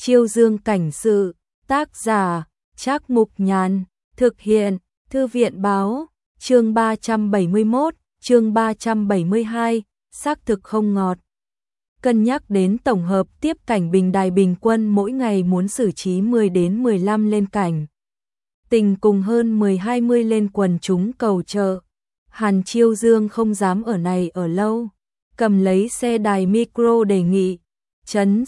Chiêu Dương cảnh sự, tác giả, Trác Mục Nhàn, thực hiện, Thư viện báo, chương 371, chương 372, xác thực không ngọt. Cân nhắc đến tổng hợp tiếp cảnh bình đài bình quân mỗi ngày muốn xử trí 10 đến 15 lên cảnh. Tình cùng hơn 10-20 lên quần chúng cầu trợ. Hàn Chiêu Dương không dám ở này ở lâu. Cầm lấy xe đài micro đề nghị. Trấn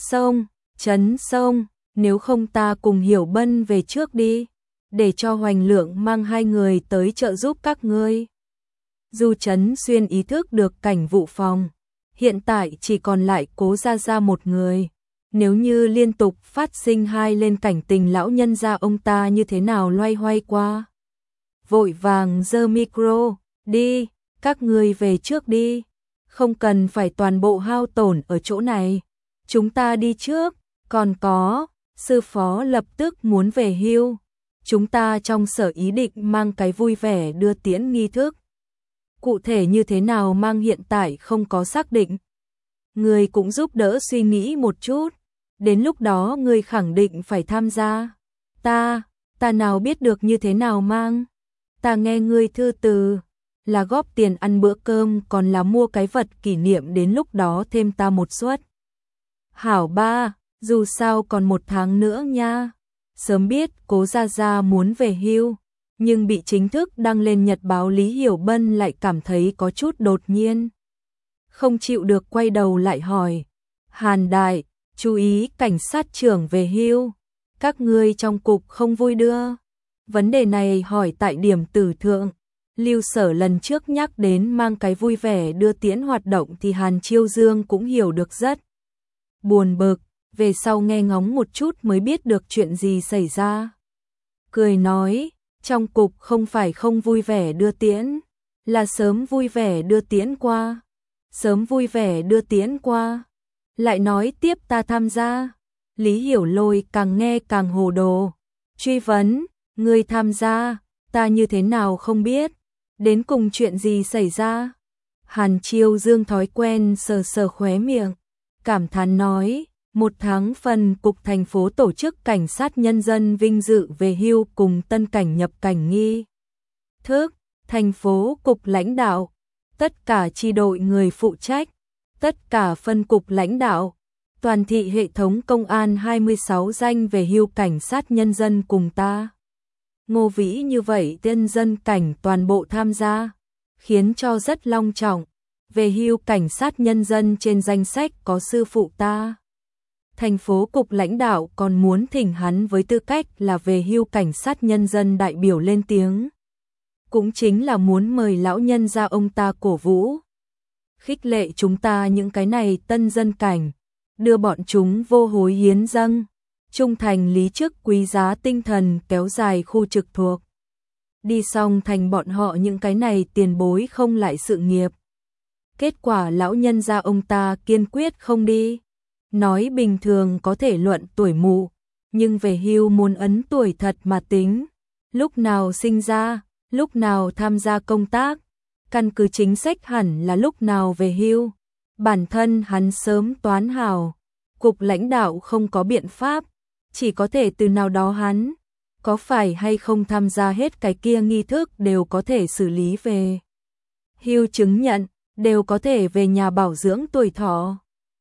Sông, nếu không ta cùng Hiểu Bân về trước đi. Để cho Hoành Lượng mang hai người tới trợ giúp các ngươi. Du Trấn Xuyên ý thức được cảnh vụ phòng. Hiện tại chỉ còn lại Cố Gia Gia một người. Nếu như liên tục phát sinh hai lên cảnh tình lão nhân gia ông ta như thế nào loay hoay qua. Vội vàng giơ micro, đi, các ngươi về trước đi. Không cần phải toàn bộ hao tổn ở chỗ này. Chúng ta đi trước, còn có, sư phó lập tức muốn về hưu. Chúng ta trong sở ý định mang cái vui vẻ đưa tiễn nghi thức. Cụ thể như thế nào mang hiện tại không có xác định. Người cũng giúp đỡ suy nghĩ một chút. Đến lúc đó người khẳng định phải tham gia. Ta nào biết được như thế nào mang. Ta nghe ngươi thư từ. Là góp tiền ăn bữa cơm còn là mua cái vật kỷ niệm đến lúc đó thêm ta một suất. Hảo ba, dù sao còn 1 tháng nữa nha. Sớm biết Cố Gia Gia muốn về hưu. Nhưng bị chính thức đăng lên nhật báo Lý Hiểu Bân lại cảm thấy có chút đột nhiên. Không chịu được quay đầu lại hỏi. Hàn đại, chú ý cảnh sát trưởng về hưu. Các ngươi trong cục không vui đưa. Vấn đề này hỏi tại điểm tử thượng. Lưu Sở lần trước nhắc đến mang cái vui vẻ đưa tiễn hoạt động thì Hàn Chiêu Dương cũng hiểu được rất buồn bực. Về sau nghe ngóng một chút mới biết được chuyện gì xảy ra. Cười nói, trong cục không phải không vui vẻ đưa tiễn, là sớm vui vẻ đưa tiễn qua. Sớm vui vẻ đưa tiễn qua. Lại nói tiếp ta tham gia. Lý Hiểu Lôi càng nghe càng hồ đồ. Truy vấn, ngươi tham gia, ta như thế nào không biết. Đến cùng chuyện gì xảy ra? Hàn Chiêu Dương thói quen sờ sờ khóe miệng. Cảm thán nói, 1 tháng phần cục thành phố tổ chức cảnh sát nhân dân vinh dự về hưu cùng tân cảnh nhập cảnh nghi thức. Thành phố cục lãnh đạo. Tất cả chi đội người phụ trách. Tất cả phân cục lãnh đạo. Toàn thị hệ thống công an 26 danh về hưu cảnh sát nhân dân cùng ta. Ngô vĩ như vậy nhân dân cảnh toàn bộ tham gia. Khiến cho rất long trọng. Về hưu cảnh sát nhân dân trên danh sách có sư phụ ta. Thành phố cục lãnh đạo còn muốn thỉnh hắn với tư cách là về hưu cảnh sát nhân dân đại biểu lên tiếng. Cũng chính là muốn mời lão nhân ra ông ta cổ vũ. Khích lệ chúng ta những cái này tân dân cảnh. Đưa bọn chúng vô hối hiến dâng. Trung thành lý chức quý giá tinh thần kéo dài khu trực thuộc. Đi xong thành bọn họ những cái này tiền bối không lại sự nghiệp. Kết quả lão nhân ra ông ta kiên quyết không đi. Nói bình thường có thể luận tuổi mụ, nhưng về hưu muốn ấn tuổi thật mà tính. Lúc nào sinh ra, lúc nào tham gia công tác, căn cứ chính sách hẳn là lúc nào về hưu. Bản thân hắn sớm toán hào, cục lãnh đạo không có biện pháp, chỉ có thể từ nào đó hắn, có phải hay không tham gia hết cái kia nghi thức đều có thể xử lý về. Hưu chứng nhận, đều có thể về nhà bảo dưỡng tuổi thọ.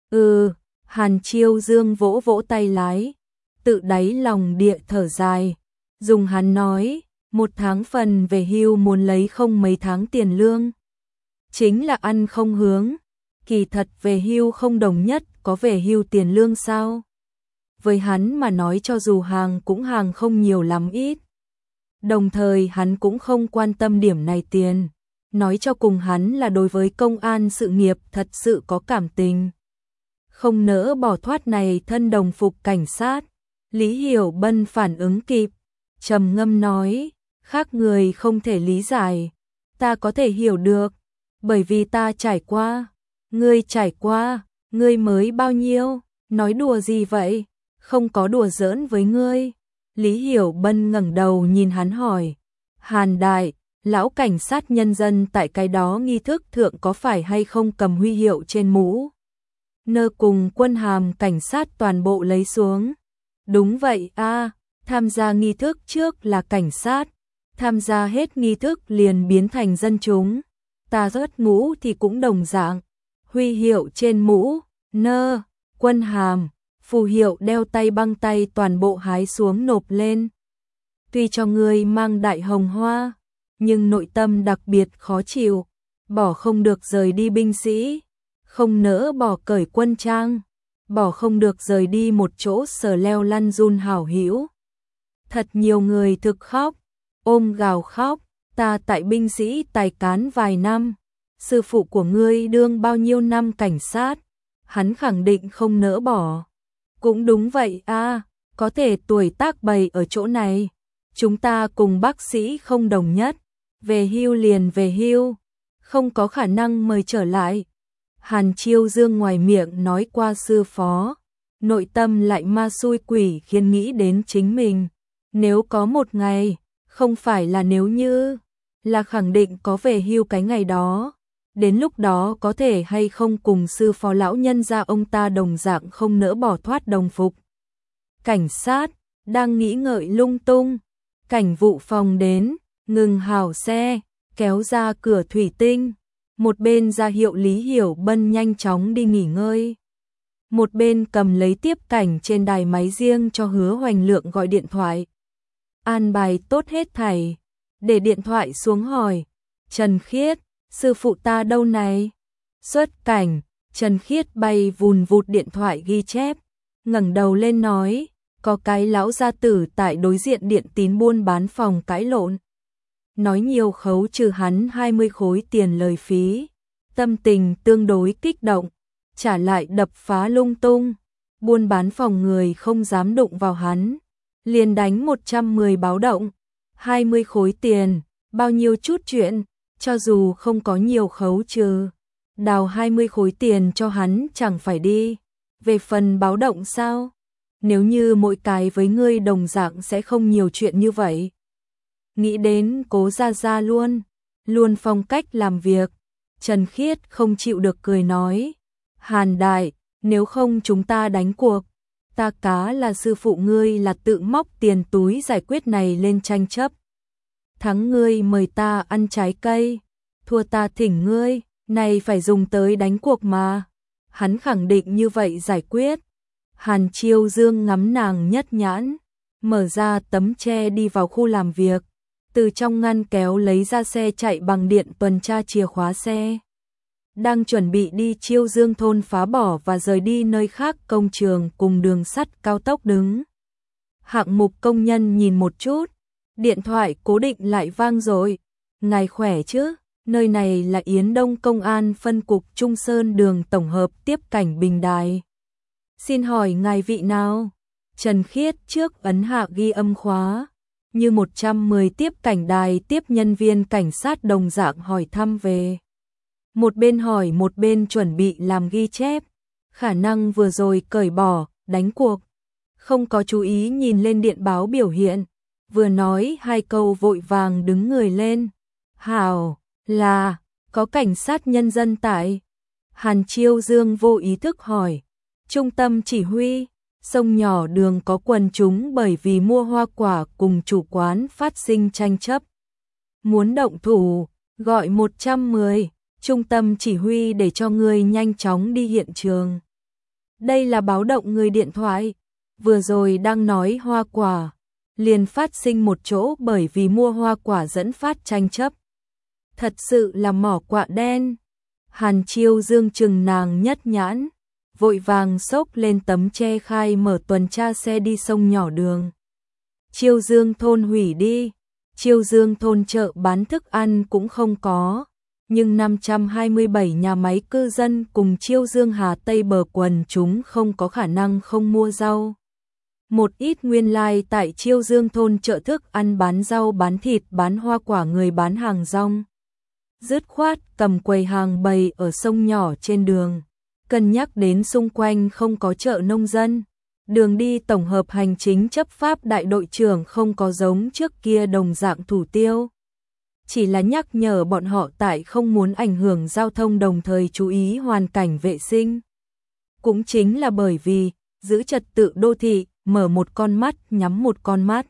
Hàn Chiêu Dương vỗ vỗ tay lái, tự đáy lòng địa thở dài. Dùng hắn nói, 1 tháng phần về hưu muốn lấy không mấy tháng tiền lương. Chính là ăn không hướng. Kỳ thật về hưu không đồng nhất có về hưu tiền lương sao? Với hắn mà nói cho dù hàng cũng hàng không nhiều lắm ít. Đồng thời hắn cũng không quan tâm điểm này tiền. Nói cho cùng hắn là đối với công an sự nghiệp thật sự có cảm tình. Không nỡ bỏ thoát này thân đồng phục cảnh sát. Lý Hiểu Bân phản ứng kịp. Trầm ngâm nói, khác người không thể lý giải. Ta có thể hiểu được. Bởi vì ta trải qua. Ngươi trải qua, ngươi mới bao nhiêu? Nói đùa gì vậy? Không có đùa giỡn với ngươi. Lý Hiểu Bân ngẩng đầu nhìn hắn hỏi. Hàn đại, lão cảnh sát nhân dân tại cái đó nghi thức thượng có phải hay không cầm huy hiệu trên mũ? Nơ cùng quân hàm cảnh sát toàn bộ lấy xuống. Đúng vậy a, tham gia nghi thức trước là cảnh sát, tham gia hết nghi thức liền biến thành dân chúng. Ta rớt mũ thì cũng đồng dạng, huy hiệu trên mũ, nơ, quân hàm, phù hiệu đeo tay băng tay toàn bộ hái xuống nộp lên. Tuy cho ngươi mang đại hồng hoa, nhưng nội tâm đặc biệt khó chịu, bỏ không được rời đi binh sĩ, không nỡ bỏ cởi quân trang, bỏ không được rời đi một chỗ sờ leo lăn run hảo hữu. Thật nhiều người thực khóc, ôm gào khóc, ta tại binh sĩ tài cán vài năm, sư phụ của ngươi đương bao nhiêu năm cảnh sát, hắn khẳng định không nỡ bỏ. Cũng đúng vậy a, có thể tuổi tác bày ở chỗ này, chúng ta cùng bác sĩ không đồng nhất, về hưu liền về hưu, không có khả năng mời trở lại. Hàn Chiêu Dương ngoài miệng nói qua sư phó, nội tâm lại ma xui quỷ khiến nghĩ đến chính mình. Nếu có một ngày, không phải là nếu như, là khẳng định có về hưu cái ngày đó. Đến lúc đó có thể hay không cùng sư phó lão nhân gia ông ta đồng dạng không nỡ bỏ thoát đồng phục. Cảnh sát, đang nghĩ ngợi lung tung. Cảnh vụ phòng đến, ngừng hảo xe, kéo ra cửa thủy tinh. Một bên ra hiệu Lý Hiểu Bân nhanh chóng đi nghỉ ngơi. Một bên cầm lấy tiếp cảnh trên đài máy riêng cho Hứa Hoành Lượng gọi điện thoại. An bài tốt hết thảy, để điện thoại xuống hỏi. Trần Khiết, sư phụ ta đâu này? Xuất cảnh, Trần Khiết bay vùn vụt điện thoại ghi chép, ngẩng đầu lên nói, có cái lão gia tử tại đối diện điện tín buôn bán phòng cãi lộn. Nói nhiều khấu trừ hắn 20 khối tiền lời phí, tâm tình tương đối kích động, trả lại đập phá lung tung, buôn bán phòng người không dám đụng vào hắn, liền đánh 110 báo động, 20 khối tiền, bao nhiêu chút chuyện, cho dù không có nhiều khấu trừ, đào 20 khối tiền cho hắn chẳng phải đi. Về phần báo động sao? Nếu như mỗi cái với ngươi đồng dạng sẽ không nhiều chuyện như vậy. Nghĩ đến Cố Gia Gia luôn phong cách làm việc, Trần Khiết không chịu được cười nói, Hàn đại, nếu không chúng ta đánh cuộc, ta cá là sư phụ ngươi là tự móc tiền túi giải quyết này lên tranh chấp. Thắng ngươi mời ta ăn trái cây, thua ta thỉnh ngươi, này phải dùng tới đánh cuộc mà. Hắn khẳng định như vậy giải quyết. Hàn Chiêu Dương ngắm nàng nhất nhãn, mở ra tấm tre đi vào khu làm việc, từ trong ngăn kéo lấy ra xe chạy bằng điện tuần tra chìa khóa xe. Đang chuẩn bị đi Chiêu Dương thôn phá bỏ và rời đi nơi khác công trường cùng đường sắt cao tốc đứng. Hạng mục công nhân nhìn một chút, điện thoại cố định lại vang rồi. Ngài khỏe chứ? Nơi này là Yến Đông Công an phân cục Trung Sơn đường tổng hợp tiếp cảnh Bình Đài. Xin hỏi ngài vị nào? Trần Khiết trước ấn hạ ghi âm khóa, như 110 tiếp cảnh đài tiếp nhân viên cảnh sát đồng dạng hỏi thăm về. Một bên hỏi một bên chuẩn bị làm ghi chép, khả năng vừa rồi cởi bỏ, đánh cuộc. Không có chú ý nhìn lên điện báo biểu hiện, vừa nói hai câu vội vàng đứng người lên. Hảo, là, có cảnh sát nhân dân tại. Hàn Chiêu Dương vô ý thức hỏi, trung tâm chỉ huy, sông nhỏ đường có quần chúng bởi vì mua hoa quả cùng chủ quán phát sinh tranh chấp. Muốn động thủ, gọi 110, trung tâm chỉ huy để cho người nhanh chóng đi hiện trường. Đây là báo động người điện thoại, vừa rồi đang nói hoa quả, liền phát sinh một chỗ bởi vì mua hoa quả dẫn phát tranh chấp. Thật sự là mỏ quạ đen. Hàn Chiêu Dương chừng nàng nhất nhãn, vội vàng xốc lên tấm che khai mở tuần tra xe đi sông nhỏ đường. Chiêu Dương thôn hủy đi, Chiêu Dương thôn chợ bán thức ăn cũng không có, nhưng 527 nhà máy cư dân cùng Chiêu Dương Hà Tây bờ quần chúng không có khả năng không mua rau. Một ít nguyên lai tại Chiêu Dương thôn chợ thức ăn bán rau bán thịt bán hoa quả người bán hàng rong. Dứt khoát cầm quầy hàng bày ở sông nhỏ trên đường, cân nhắc đến xung quanh không có chợ nông dân, đường đi tổng hợp hành chính chấp pháp đại đội trưởng không có giống trước kia đồng dạng thủ tiêu. Chỉ là nhắc nhở bọn họ tại không muốn ảnh hưởng giao thông đồng thời chú ý hoàn cảnh vệ sinh. Cũng chính là bởi vì giữ trật tự đô thị, mở một con mắt nhắm một con mắt.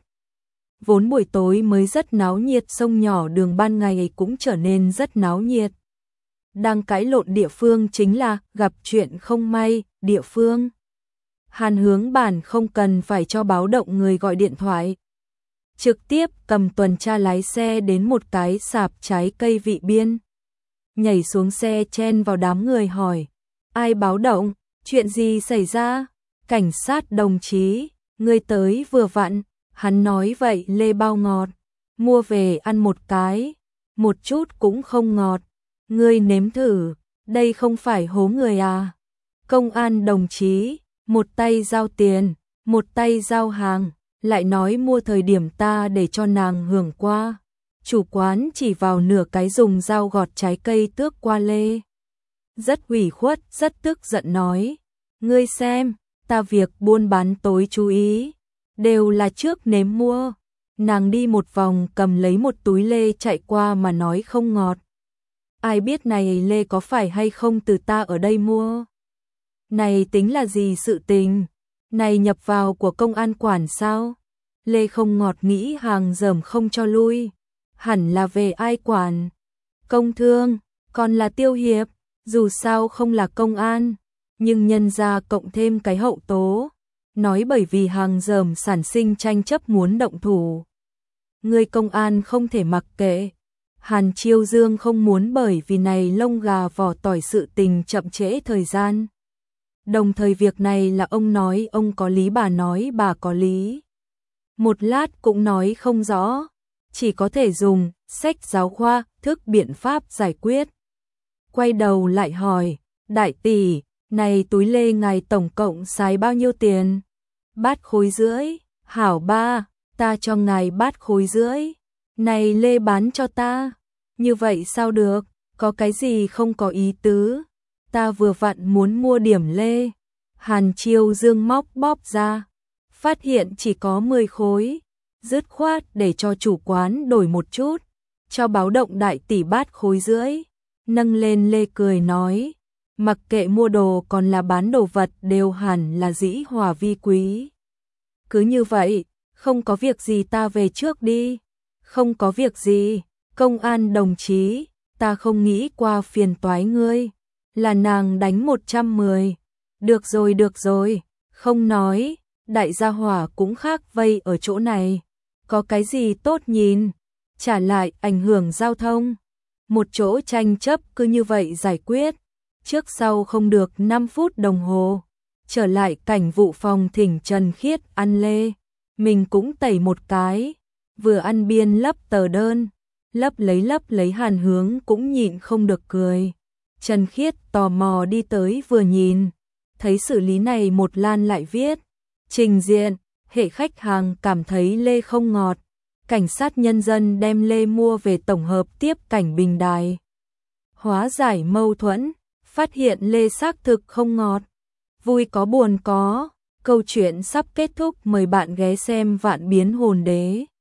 Vốn buổi tối mới rất náo nhiệt, sông nhỏ đường ban ngày cũng trở nên rất náo nhiệt. Đang cãi lộn địa phương chính là gặp chuyện không may, địa phương. Hàn Hướng bản không cần phải cho báo động người gọi điện thoại. Trực tiếp cầm tuần tra lái xe đến một cái sạp trái cây Vị Biên. Nhảy xuống xe chen vào đám người hỏi. Ai báo động? Chuyện gì xảy ra? Cảnh sát đồng chí, người tới vừa vặn. Hắn nói vậy lê bao ngọt. Mua về ăn một cái. Một chút cũng không ngọt. Ngươi nếm thử, đây không phải hố người à? Công an đồng chí, một tay giao tiền, một tay giao hàng, lại nói mua thời điểm ta để cho nàng hưởng qua. Chủ quán chỉ vào nửa cái dùng dao gọt trái cây tước qua lê. Rất ủy khuất, rất tức giận nói. Ngươi xem, ta việc buôn bán tối chú ý, đều là trước nếm mua. Nàng đi một vòng cầm lấy một túi lê chạy qua mà nói không ngọt. Ai biết này lê có phải hay không từ ta ở đây mua? Này tính là gì sự tình? Này nhập vào của công an quản sao? Lê không ngọt nghĩ hàng dởm không cho lui. Hẳn là về ai quản? Công thương, còn là tiêu hiệp, dù sao không là công an. Nhưng nhân ra cộng thêm cái hậu tố. Nói bởi vì hàng dởm sản sinh tranh chấp muốn động thủ. Người công an không thể mặc kệ. Hàn Chiêu Dương không muốn bởi vì này lông gà vỏ tỏi sự tình chậm trễ thời gian. Đồng thời việc này là ông nói ông có lý, bà nói bà có lý. Một lát cũng nói không rõ, chỉ có thể dùng sách giáo khoa thức biện pháp giải quyết. Quay đầu lại hỏi, đại tỷ, này túi lê ngài tổng cộng xài bao nhiêu tiền? Bát khối rưỡi. Hảo ba, ta cho ngài bát khối rưỡi. Này lê bán cho ta. Như vậy sao được, có cái gì không có ý tứ. Ta vừa vặn muốn mua điểm lê. Hàn Chiêu Dương móc bóp ra. Phát hiện chỉ có 10 khối. Dứt khoát để cho chủ quán đổi một chút. Cho báo động đại tỷ bát khối rưỡi. Nâng lên lê cười nói. Mặc kệ mua đồ còn là bán đồ vật đều hẳn là dĩ hòa vi quý. Cứ như vậy, không có việc gì ta về trước đi. Không có việc gì, công an đồng chí, ta không nghĩ qua phiền toái ngươi. Là nàng đánh 110. Được rồi, không nói, đại gia hỏa cũng khác vây ở chỗ này. Có cái gì tốt nhìn, trả lại ảnh hưởng giao thông. Một chỗ tranh chấp cứ như vậy giải quyết. Trước sau không được 5 phút đồng hồ. Trở lại cảnh vụ phòng thỉnh Trần Khiết ăn lê. Mình cũng tẩy một cái. Vừa ăn biên lấp tờ đơn. Lấp lấy Hàn Hướng cũng nhịn không được cười. Trần Khiết tò mò đi tới vừa nhìn. Thấy xử lý này một lan lại viết. Trình diện, hệ khách hàng cảm thấy lê không ngọt. Cảnh sát nhân dân đem lê mua về tổng hợp tiếp cảnh bình đài. Hóa giải mâu thuẫn, phát hiện lê xác thực không ngọt. Vui có buồn có, câu chuyện sắp kết thúc, mời bạn ghé xem Vạn Biến Hồn Đế.